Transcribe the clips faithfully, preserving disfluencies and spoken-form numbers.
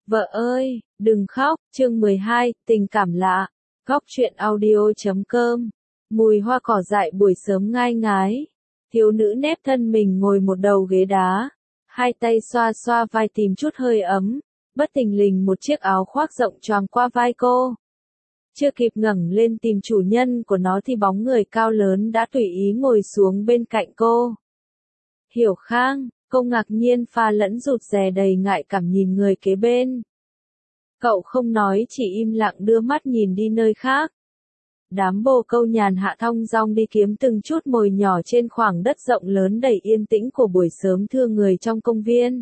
Vợ ơi, đừng khóc, chương mười hai, tình cảm lạ. Góc truyện audio chấm com. Mùi hoa cỏ dại buổi sớm ngai ngái. Thiếu nữ nép thân mình ngồi một đầu ghế đá. Hai tay xoa xoa vai tìm chút hơi ấm. Bất thình lình một chiếc áo khoác rộng choàng qua vai cô. Chưa kịp ngẩng lên tìm chủ nhân của nó thì bóng người cao lớn đã tùy ý ngồi xuống bên cạnh cô. Hiểu Khang, cô ngạc nhiên pha lẫn rụt rè đầy ngại cảm nhìn người kế bên. Cậu không nói chỉ im lặng đưa mắt nhìn đi nơi khác. Đám bồ câu nhàn hạ thong dong đi kiếm từng chút mồi nhỏ trên khoảng đất rộng lớn đầy yên tĩnh của buổi sớm thưa người trong công viên.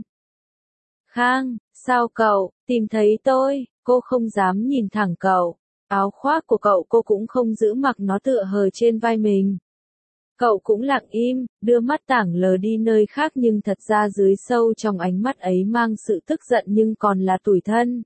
Khang, sao cậu, tìm thấy tôi, cô không dám nhìn thẳng cậu. Áo khoác của cậu cô cũng không giữ mặc nó tựa hờ trên vai mình. Cậu cũng lặng im, đưa mắt tảng lờ đi nơi khác nhưng thật ra dưới sâu trong ánh mắt ấy mang sự tức giận nhưng còn là tủi thân.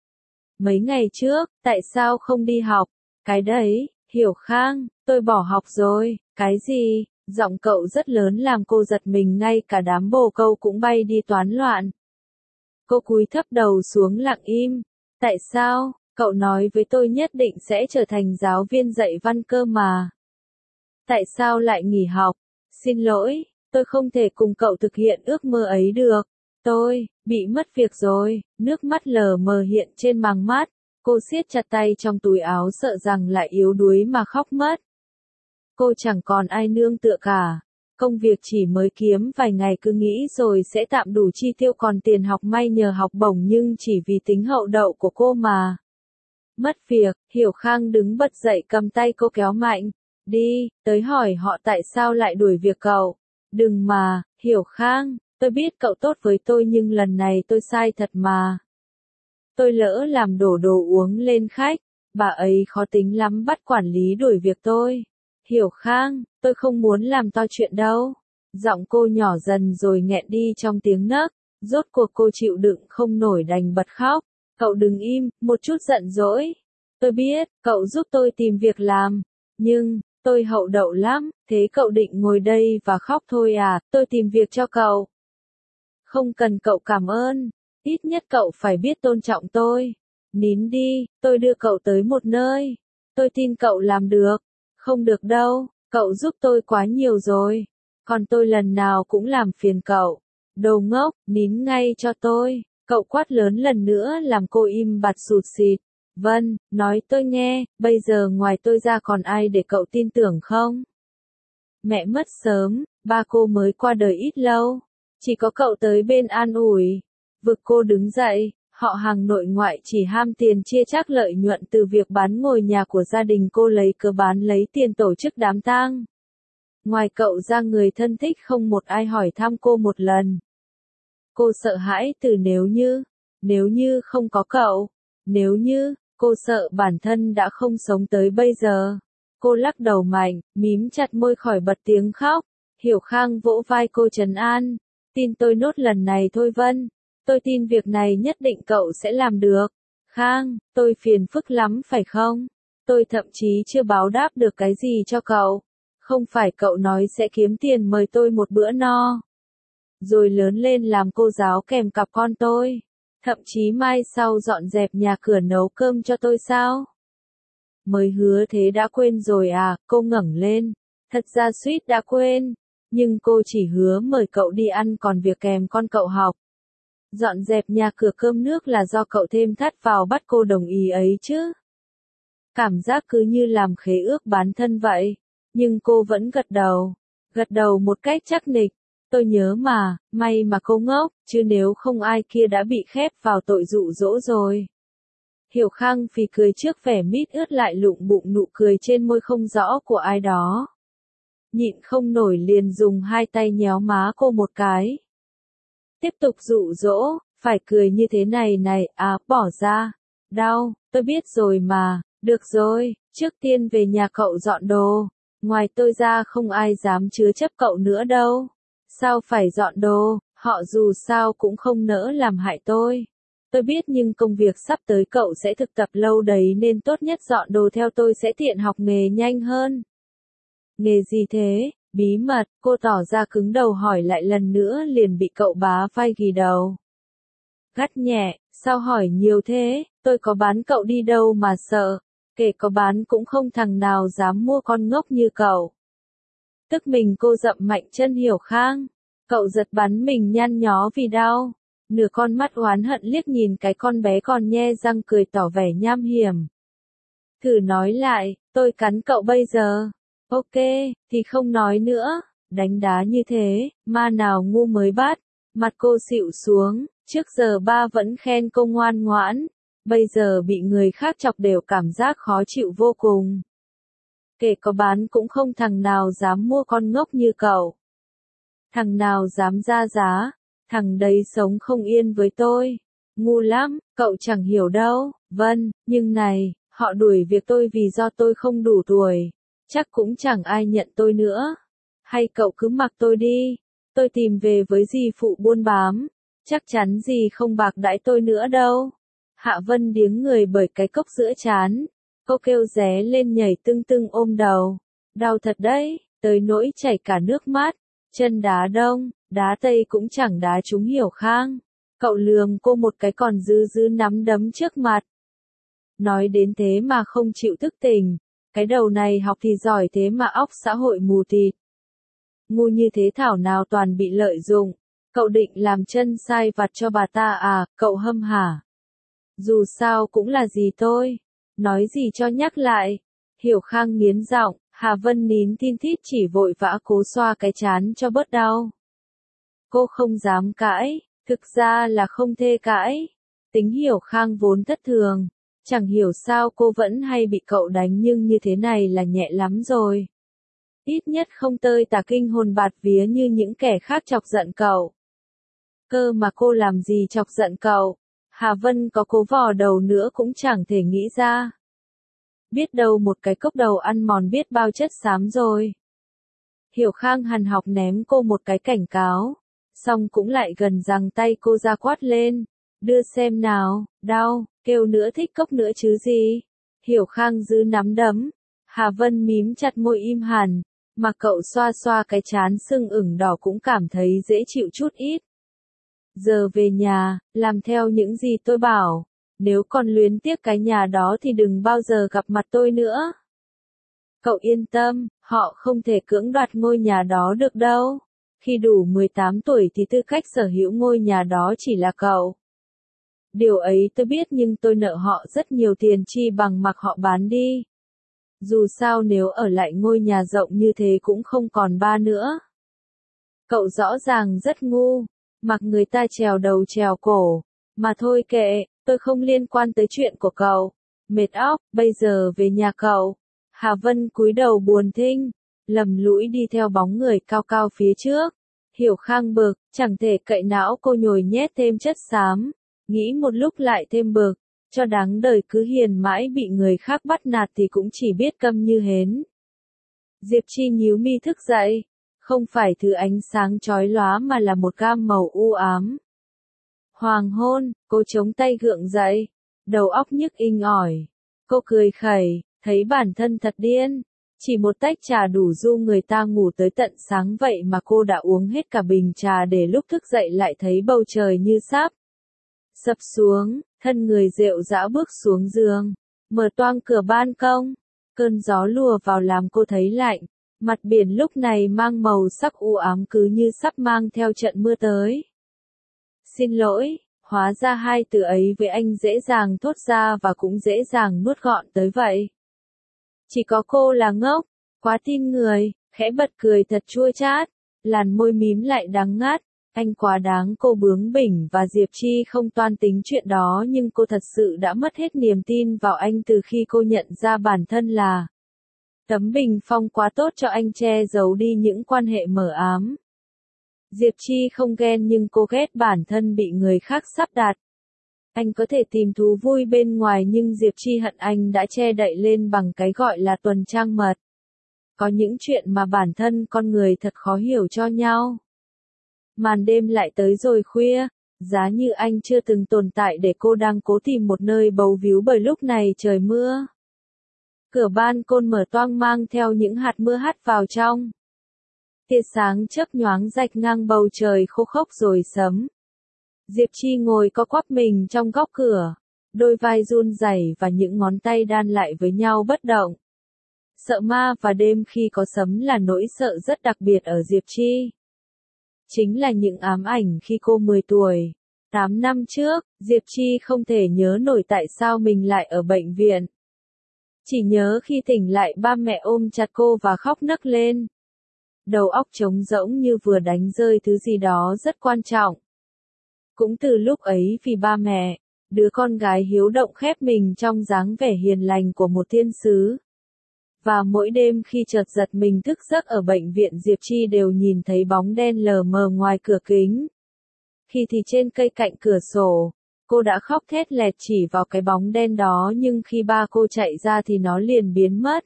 Mấy ngày trước, tại sao không đi học? Cái đấy, Hiểu Khang, tôi bỏ học rồi, cái gì? Giọng cậu rất lớn làm cô giật mình ngay cả đám bồ câu cũng bay đi toán loạn. Cô cúi thấp đầu xuống lặng im. Tại sao? Cậu nói với tôi nhất định sẽ trở thành giáo viên dạy văn cơ mà. Tại sao lại nghỉ học? Xin lỗi, tôi không thể cùng cậu thực hiện ước mơ ấy được. Tôi, bị mất việc rồi, nước mắt lờ mờ hiện trên màng mắt. Cô siết chặt tay trong túi áo sợ rằng lại yếu đuối mà khóc mất. Cô chẳng còn ai nương tựa cả. Công việc chỉ mới kiếm vài ngày cứ nghĩ rồi sẽ tạm đủ chi tiêu còn tiền học may nhờ học bổng nhưng chỉ vì tính hậu đậu của cô mà. Mất việc, Hiểu Khang đứng bật dậy cầm tay cô kéo mạnh. Đi, tới hỏi họ tại sao lại đuổi việc cậu. Đừng mà, Hiểu Khang, tôi biết cậu tốt với tôi nhưng lần này tôi sai thật mà. Tôi lỡ làm đổ đồ uống lên khách, bà ấy khó tính lắm bắt quản lý đuổi việc tôi. Hiểu Khang, tôi không muốn làm to chuyện đâu. Giọng cô nhỏ dần rồi nghẹn đi trong tiếng nấc, rốt cuộc cô chịu đựng không nổi đành bật khóc. Cậu đừng im, một chút giận dỗi. Tôi biết, cậu giúp tôi tìm việc làm, nhưng, tôi hậu đậu lắm, thế cậu định ngồi đây và khóc thôi à, tôi tìm việc cho cậu. Không cần cậu cảm ơn, ít nhất cậu phải biết tôn trọng tôi. Nín đi, tôi đưa cậu tới một nơi. Tôi tin cậu làm được. Không được đâu, cậu giúp tôi quá nhiều rồi. Còn tôi lần nào cũng làm phiền cậu. Đồ ngốc, nín ngay cho tôi. Cậu quát lớn lần nữa làm cô im bặt sụt sịt. Vâng, nói tôi nghe, bây giờ ngoài tôi ra còn ai để cậu tin tưởng không? Mẹ mất sớm, ba cô mới qua đời ít lâu. Chỉ có cậu tới bên an ủi. Vực cô đứng dậy, họ hàng nội ngoại chỉ ham tiền chia chác lợi nhuận từ việc bán ngôi nhà của gia đình cô lấy cớ bán lấy tiền tổ chức đám tang. Ngoài cậu ra người thân thích không một ai hỏi thăm cô một lần. Cô sợ hãi từ nếu như, nếu như không có cậu, nếu như, cô sợ bản thân đã không sống tới bây giờ. Cô lắc đầu mạnh, mím chặt môi khỏi bật tiếng khóc. Hiểu Khang vỗ vai cô trấn an. Tin tôi nốt lần này thôi Vân. Tôi tin việc này nhất định cậu sẽ làm được. Khang, tôi phiền phức lắm phải không? Tôi thậm chí chưa báo đáp được cái gì cho cậu. Không phải cậu nói sẽ kiếm tiền mời tôi một bữa no. Rồi lớn lên làm cô giáo kèm cặp con tôi. Thậm chí mai sau dọn dẹp nhà cửa nấu cơm cho tôi sao? Mới hứa thế đã quên rồi à, cô ngẩng lên. Thật ra suýt đã quên. Nhưng cô chỉ hứa mời cậu đi ăn còn việc kèm con cậu học. Dọn dẹp nhà cửa cơm nước là do cậu thêm thắt vào bắt cô đồng ý ấy chứ. Cảm giác cứ như làm khế ước bán thân vậy. Nhưng cô vẫn gật đầu. Gật đầu một cách chắc nịch. Tôi nhớ mà, may mà cô ngốc, chứ nếu không ai kia đã bị khép vào tội dụ dỗ rồi. Hiểu Khang phì cười trước vẻ mít ướt lại lụng bụng nụ cười trên môi không rõ của ai đó. Nhịn không nổi liền dùng hai tay nhéo má cô một cái. Tiếp tục dụ dỗ, phải cười như thế này này, à, bỏ ra. Đau, tôi biết rồi mà, được rồi, trước tiên về nhà cậu dọn đồ. Ngoài tôi ra không ai dám chứa chấp cậu nữa đâu. Sao phải dọn đồ, họ dù sao cũng không nỡ làm hại tôi. Tôi biết nhưng công việc sắp tới cậu sẽ thực tập lâu đấy nên tốt nhất dọn đồ theo tôi sẽ tiện học nghề nhanh hơn. Nghề gì thế? Bí mật, cô tỏ ra cứng đầu hỏi lại lần nữa liền bị cậu bá vai ghi đầu. Gắt nhẹ, Sao hỏi nhiều thế, tôi có bán cậu đi đâu mà sợ, kể có bán cũng không thằng nào dám mua con ngốc như cậu. Tức mình cô dậm mạnh chân Hiểu Khang, cậu giật bắn mình nhăn nhó vì đau, nửa con mắt oán hận liếc nhìn cái con bé còn nhe răng cười tỏ vẻ nham hiểm. Thử nói lại, tôi cắn cậu bây giờ. Ok, thì không nói nữa, đánh đá như thế, ma nào ngu mới bắt. Mặt cô xịu xuống, trước giờ ba vẫn khen cô ngoan ngoãn, bây giờ bị người khác chọc đều cảm giác khó chịu vô cùng. Kể có bán cũng không thằng nào dám mua con ngốc như cậu. Thằng nào dám ra giá, thằng đấy sống không yên với tôi. Ngu lắm, cậu chẳng hiểu đâu. Vâng, nhưng này, họ đuổi việc tôi vì do tôi không đủ tuổi. Chắc cũng chẳng ai nhận tôi nữa. Hay cậu cứ mặc tôi đi. Tôi tìm về với dì phụ buôn bám. Chắc chắn dì không bạc đãi tôi nữa đâu. Hạ Vân điếng người bởi cái cốc giữa trán. Cô kêu ré lên nhảy tưng tưng ôm đầu. Đau thật đấy, tới nỗi chảy cả nước mắt. Chân đá đông, đá tây cũng chẳng đá trúng Hiểu Khang. Cậu lườm cô một cái còn dư dư nắm đấm trước mặt. Nói đến thế mà không chịu thức tỉnh. Cái đầu này học thì giỏi thế mà óc xã hội mù tịt. Ngu như thế thảo nào toàn bị lợi dụng. Cậu định làm chân sai vặt cho bà ta à, cậu hâm hả? Dù sao cũng là gì tôi. Nói gì cho nhắc lại. Hiểu Khang nghiến giọng, Hà Vân nín tin thít chỉ vội vã cố xoa cái trán cho bớt đau. Cô không dám cãi, thực ra là không thê cãi. Tính Hiểu Khang vốn thất thường. Chẳng hiểu sao cô vẫn hay bị cậu đánh nhưng như thế này là nhẹ lắm rồi. Ít nhất không tơi tả kinh hồn bạt vía như những kẻ khác chọc giận cậu. Cơ mà cô làm gì chọc giận cậu? Hà Vân có cố vò đầu nữa cũng chẳng thể nghĩ ra. Biết đâu một cái cốc đầu ăn mòn biết bao chất xám rồi. Hiểu Khang hằn học ném cô một cái cảnh cáo. Xong cũng lại gần giằng tay cô ra quát lên. Đưa xem nào, đau, kêu nữa thích cốc nữa chứ gì. Hiểu Khang giữ nắm đấm. Hà Vân mím chặt môi im hẳn. Mà cậu xoa xoa cái trán sưng ửng đỏ cũng cảm thấy dễ chịu chút ít. Giờ về nhà, làm theo những gì tôi bảo. Nếu còn luyến tiếc cái nhà đó thì đừng bao giờ gặp mặt tôi nữa. Cậu yên tâm, họ không thể cưỡng đoạt ngôi nhà đó được đâu. Khi đủ mười tám tuổi thì tư cách sở hữu ngôi nhà đó chỉ là cậu. Điều ấy tôi biết nhưng tôi nợ họ rất nhiều tiền chi bằng mặc họ bán đi. Dù sao nếu ở lại ngôi nhà rộng như thế cũng không còn ba nữa. Cậu rõ ràng rất ngu, mặc người ta trèo đầu trèo cổ. Mà thôi kệ, tôi không liên quan tới chuyện của cậu. Mệt óc, bây giờ về nhà cậu. Hà Vân cúi đầu buồn thinh, lầm lũi đi theo bóng người cao cao phía trước. Hiểu Khang bực, chẳng thể cậy não cô nhồi nhét thêm chất xám. Nghĩ một lúc lại thêm bực, cho đáng đời cứ hiền mãi bị người khác bắt nạt thì cũng chỉ biết câm như hến. Diệp Chi nhíu mi thức dậy, không phải thứ ánh sáng chói lóa mà là một gam màu u ám. Hoàng hôn, cô chống tay gượng dậy, đầu óc nhức inh ỏi. Cô cười khẩy, thấy bản thân thật điên. Chỉ một tách trà đủ du người ta ngủ tới tận sáng vậy mà cô đã uống hết cả bình trà để lúc thức dậy lại thấy bầu trời như sắp sập xuống, thân người rệu rã bước xuống giường, mở toang cửa ban công. Cơn gió lùa vào làm cô thấy lạnh, mặt biển lúc này mang màu sắc u ám cứ như sắp mang theo trận mưa tới. Xin lỗi, hóa ra hai từ ấy với anh dễ dàng thốt ra và cũng dễ dàng nuốt gọn tới vậy. Chỉ có cô là ngốc, quá tin người, khẽ bật cười thật chua chát, làn môi mím lại đắng ngắt. Anh quá đáng, cô bướng bỉnh và Diệp Chi không toan tính chuyện đó nhưng cô thật sự đã mất hết niềm tin vào anh từ khi cô nhận ra bản thân là tấm bình phong quá tốt cho anh che giấu đi những quan hệ mờ ám. Diệp Chi không ghen nhưng cô ghét bản thân bị người khác sắp đặt. Anh có thể tìm thú vui bên ngoài nhưng Diệp Chi hận anh đã che đậy lên bằng cái gọi là tuần trăng mật. Có những chuyện mà bản thân con người thật khó hiểu cho nhau. Màn đêm lại tới rồi khuya, giá như anh chưa từng tồn tại để cô đang cố tìm một nơi bấu víu bởi lúc này trời mưa. Cửa ban công mở toang mang theo những hạt mưa hắt vào trong. Tia sáng chớp nhoáng rạch ngang bầu trời khô khốc rồi sấm. Diệp Chi ngồi co quắp mình trong góc cửa, đôi vai run rẩy và những ngón tay đan lại với nhau bất động. Sợ ma và đêm khi có sấm là nỗi sợ rất đặc biệt ở Diệp Chi. Chính là những ám ảnh khi cô mười tuổi. tám năm trước, Diệp Chi không thể nhớ nổi tại sao mình lại ở bệnh viện. Chỉ nhớ khi tỉnh lại ba mẹ ôm chặt cô và khóc nấc lên. Đầu óc trống rỗng như vừa đánh rơi thứ gì đó rất quan trọng. Cũng từ lúc ấy vì ba mẹ, đứa con gái hiếu động khép mình trong dáng vẻ hiền lành của một thiên sứ. Và mỗi đêm khi chợt giật mình thức giấc ở bệnh viện Diệp Chi đều nhìn thấy bóng đen lờ mờ ngoài cửa kính. Khi thì trên cây cạnh cửa sổ, cô đã khóc thét lẹt chỉ vào cái bóng đen đó nhưng khi ba cô chạy ra thì nó liền biến mất.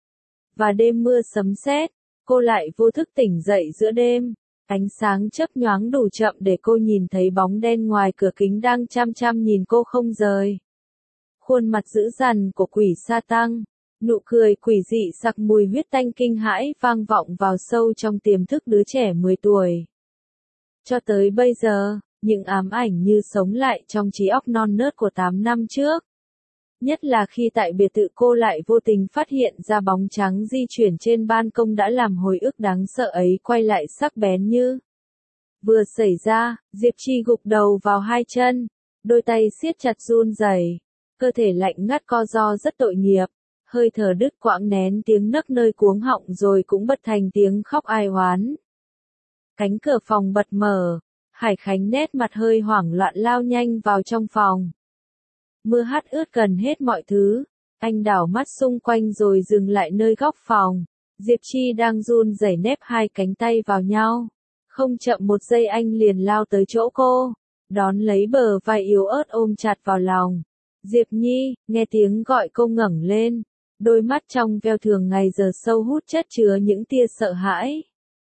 Và đêm mưa sấm sét, cô lại vô thức tỉnh dậy giữa đêm. Ánh sáng chớp nhoáng đủ chậm để cô nhìn thấy bóng đen ngoài cửa kính đang chăm chăm nhìn cô không rời. Khuôn mặt dữ dằn của quỷ sa tăng, nụ cười quỷ dị sặc mùi huyết tanh kinh hãi vang vọng vào sâu trong tiềm thức đứa trẻ mười tuổi. Cho tới bây giờ, những ám ảnh như sống lại trong trí óc non nớt của tám năm trước. Nhất là khi tại biệt thự cô lại vô tình phát hiện ra bóng trắng di chuyển trên ban công đã làm hồi ức đáng sợ ấy quay lại sắc bén như. Vừa xảy ra, Diệp Chi gục đầu vào hai chân, đôi tay siết chặt run rẩy, cơ thể lạnh ngắt co ro rất tội nghiệp, hơi thở đứt quãng nén tiếng nấc nơi cuống họng rồi cũng bật thành tiếng khóc ai oán. Cánh cửa phòng bật mở, Hải Khánh nét mặt hơi hoảng loạn lao nhanh vào trong phòng. Mưa hắt ướt gần hết mọi thứ, anh đảo mắt xung quanh rồi dừng lại nơi góc phòng. Diệp Chi đang run rẩy nép hai cánh tay vào nhau. Không chậm một giây anh liền lao tới chỗ cô, đón lấy bờ vai yếu ớt ôm chặt vào lòng. Diệp Nhi, nghe tiếng gọi cô ngẩng lên, đôi mắt trong veo thường ngày giờ sâu hút chất chứa những tia sợ hãi.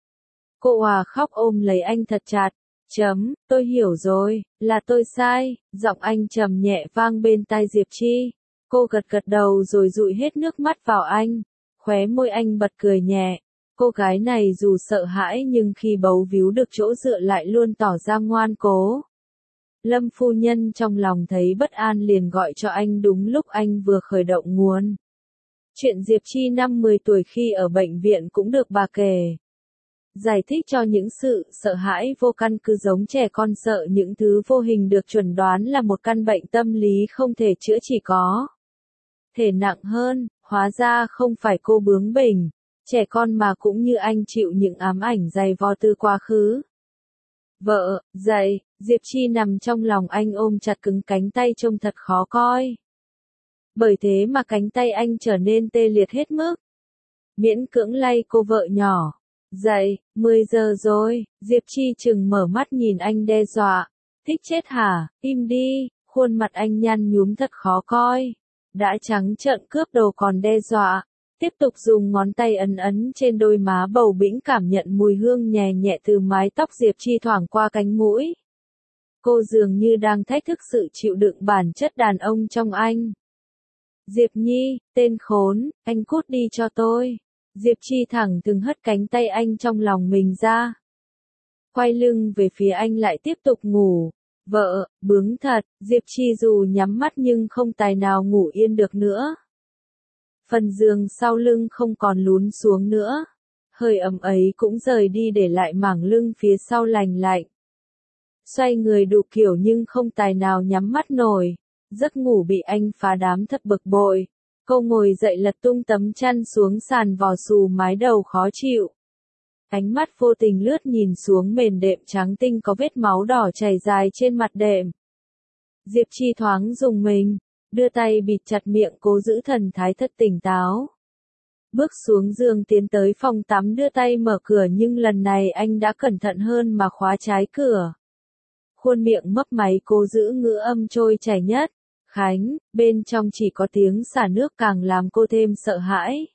Cô òa khóc ôm lấy anh thật chặt. Chấm, tôi hiểu rồi, là tôi sai, giọng anh trầm nhẹ vang bên tai Diệp Chi. Cô gật gật đầu rồi dụi hết nước mắt vào anh, khóe môi anh bật cười nhẹ. Cô gái này dù sợ hãi nhưng khi bấu víu được chỗ dựa lại luôn tỏ ra ngoan cố. Lâm phu nhân trong lòng thấy bất an liền gọi cho anh đúng lúc anh vừa khởi động nguồn. Chuyện Diệp Chi năm mười tuổi khi ở bệnh viện cũng được bà kể. Giải thích cho những sự sợ hãi vô căn cứ giống trẻ con sợ những thứ vô hình được chuẩn đoán là một căn bệnh tâm lý không thể chữa chỉ có thể nặng hơn, hóa ra không phải cô bướng bỉnh, trẻ con mà cũng như anh chịu những ám ảnh dày vò từ quá khứ. Vợ, dậy, Diệp Chi nằm trong lòng anh ôm chặt cứng cánh tay trông thật khó coi. Bởi thế mà cánh tay anh trở nên tê liệt hết mức. Miễn cưỡng lay cô vợ nhỏ. Dậy, mười giờ rồi, Diệp Chi chừng mở mắt nhìn anh đe dọa. Thích chết hả, im đi, khuôn mặt anh nhăn nhúm thật khó coi. Đã trắng trợn cướp đồ còn đe dọa. Tiếp tục dùng ngón tay ấn ấn trên đôi má bầu bĩnh cảm nhận mùi hương nhẹ nhẹ từ mái tóc Diệp Chi thoảng qua cánh mũi. Cô dường như đang thách thức sự chịu đựng bản chất đàn ông trong anh. Diệp Nhi, tên khốn, anh cút đi cho tôi. Diệp Chi thẳng thừng hất cánh tay anh trong lòng mình ra. Quay lưng về phía anh lại tiếp tục ngủ. Vợ, bướng thật, Diệp Chi dù nhắm mắt nhưng không tài nào ngủ yên được nữa. Phần giường sau lưng không còn lún xuống nữa. Hơi ấm ấy cũng rời đi để lại mảng lưng phía sau lành lạnh. Xoay người đủ kiểu nhưng không tài nào nhắm mắt nổi. Giấc ngủ bị anh phá đám thật bực bội. Cô ngồi dậy lật tung tấm chăn xuống sàn vò xù mái đầu khó chịu. Ánh mắt vô tình lướt nhìn xuống mền đệm trắng tinh có vết máu đỏ chảy dài trên mặt đệm. Diệp Chi thoáng rùng mình, đưa tay bịt chặt miệng cố giữ thần thái thật tỉnh táo. Bước xuống giường tiến tới phòng tắm đưa tay mở cửa nhưng lần này anh đã cẩn thận hơn mà khóa trái cửa. Khuôn miệng mấp máy cố giữ ngữ âm trôi chảy nhất. Khánh, bên trong chỉ có tiếng xả nước càng làm cô thêm sợ hãi.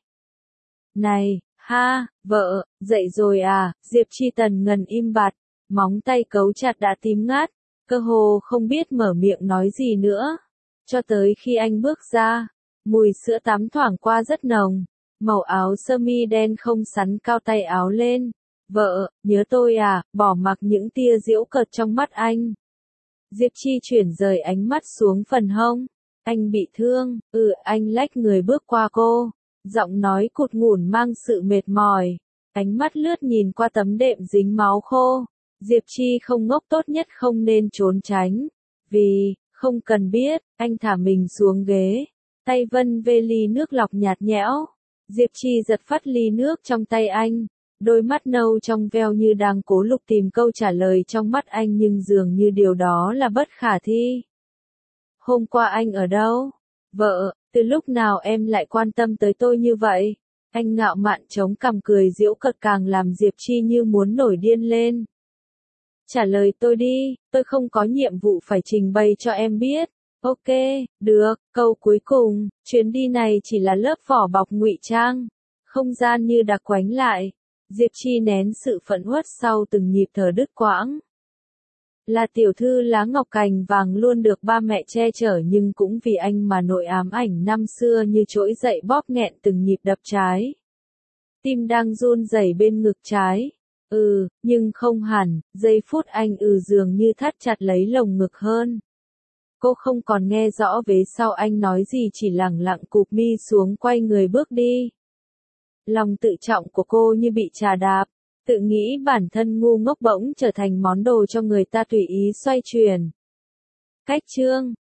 Này, ha, vợ, dậy rồi à, Diệp Chi tần ngần im bặt, móng tay cấu chặt đã tím ngắt, cơ hồ không biết mở miệng nói gì nữa. Cho tới khi anh bước ra, mùi sữa tắm thoảng qua rất nồng, màu áo sơ mi đen không sắn cao tay áo lên. Vợ, nhớ tôi à, bỏ mặc những tia giễu cợt trong mắt anh. Diệp Chi chuyển rời ánh mắt xuống phần hông. Anh bị thương, ừ, anh lách người bước qua cô. Giọng nói cụt ngủn mang sự mệt mỏi. Ánh mắt lướt nhìn qua tấm đệm dính máu khô. Diệp Chi không ngốc, tốt nhất không nên trốn tránh. Vì, không cần biết, anh thả mình xuống ghế. Tay vân về ly nước lọc nhạt nhẽo. Diệp Chi giật phắt ly nước trong tay anh. Đôi mắt nâu trong veo như đang cố lục tìm câu trả lời trong mắt anh, nhưng dường như điều đó là bất khả thi. Hôm qua anh ở đâu? Vợ, từ lúc nào em lại quan tâm tới tôi như vậy? Anh ngạo mạn chống cằm cười giễu cợt, càng làm Diệp Chi như muốn nổi điên lên. Trả lời tôi đi, tôi không có nhiệm vụ phải trình bày cho em biết. Ok, được, câu cuối cùng, chuyến đi này chỉ là lớp vỏ bọc ngụy trang. Không gian như đặc quánh lại. Diệp Chi nén sự phẫn uất sau từng nhịp thở đứt quãng. Là tiểu thư lá ngọc cành vàng luôn được ba mẹ che chở, nhưng cũng vì anh mà nỗi ám ảnh năm xưa như trỗi dậy bóp nghẹn từng nhịp đập trái. Tim đang run rẩy bên ngực trái. Ừ, nhưng không hẳn, giây phút anh ừ dường như thắt chặt lấy lồng ngực hơn. Cô không còn nghe rõ vế sau anh nói gì, chỉ lẳng lặng cụp mi xuống quay người bước đi. Lòng tự trọng của cô như bị trà đạp, tự nghĩ bản thân ngu ngốc bỗng trở thành món đồ cho người ta tùy ý xoay chuyển. Cách chương